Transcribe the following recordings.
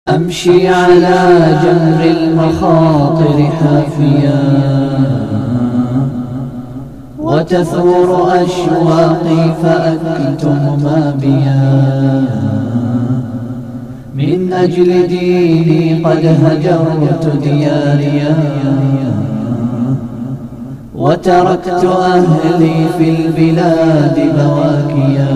أمشي على جمر المخاطر حافيا، وتثور أشواقي فأكتم ما بيا. من أجل ديني قد هجرت دياريا، وتركت أهلي في البلاد بواكيا.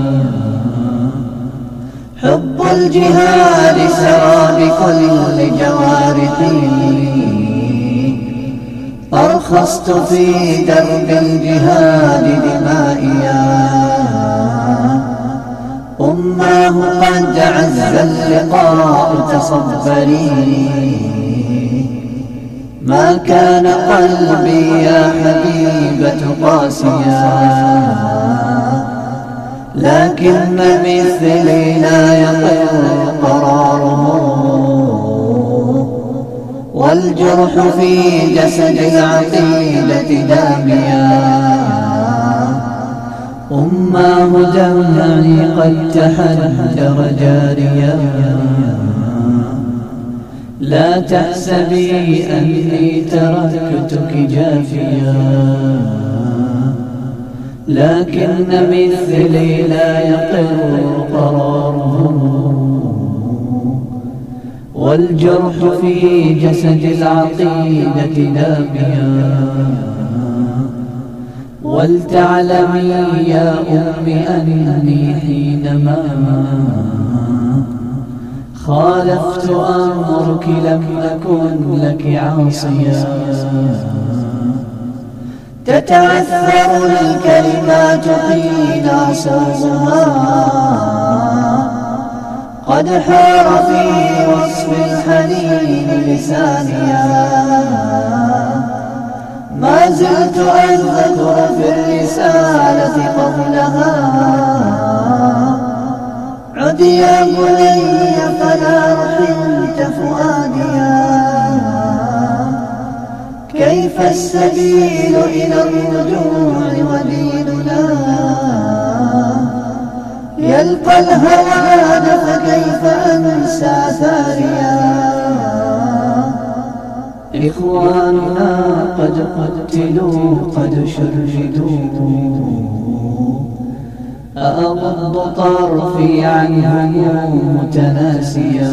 حب الجهاد سرى بكل جوارحي، أرخصت في درب الجهاد دمائيا. أماه قد عز اللقاء تصبري، ما كان قلبي يا حبيبة قاسيا. لكن مثلي لا يقر قراره، والجرح في جسد العقيدة داميا. أماه دمعي قد تحجر جاريا، لا تحسبي أني تركتك جافيا. لكن مثلي لا يقر قراره، والجرح في جسد العقيدة داميا. ولتعلمي يا أمي أني حينما خالفت أمرك لم أكن لك عاصيا. تتعثر الكلمات حين أصوغها، قد حار في وصف الحنين لسانيا. ما زلت أذكر في الرسالة قولها، عد يا بني فلا رحمت فؤاديا. كيف السبيل إلى الرجوع وديننا يلقى الهوان، فكيف أنسى ثاريا. إخواننا قد قتلوا قد شردوا، أغض طرفي عنهم متناسيا.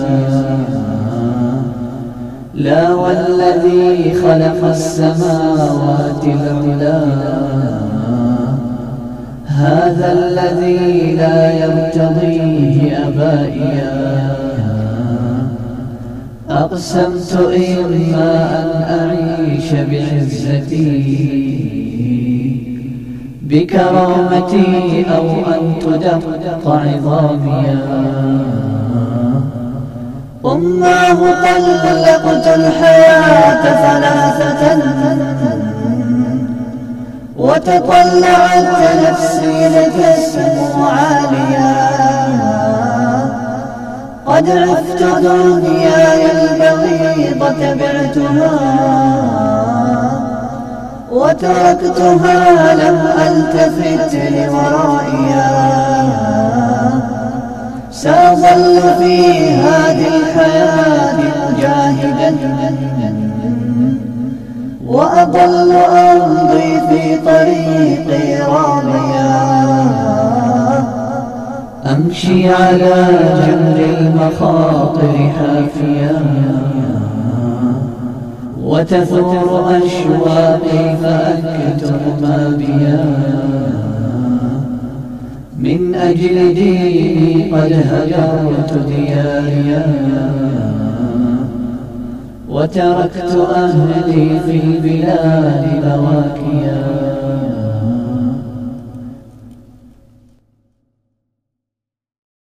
لا والذي خلق السماوات العلا، هذا الذي لا يرتضيه أبائيا. أقسمت إما أن أعيش بعزتي بكرامتي، أو أن تدق عظاميا. أماه طلقت الحياة ثلاثة، وتطلعت نفسي لتسمو عاليا. قد عفت دنياي البغيضة بعتها، وتركتها لم ألتفت لورائيا. سأظل في هذه الحياة مجاهدا، وأظل أمضي في طريقي راميا. أمشي على جمر المخاطر حافيا، وتثور أشواقي فأكتم ما بيا. من أجل ديني قد هجرت دياريا، وتركت أهلي في البلاد بواكيا.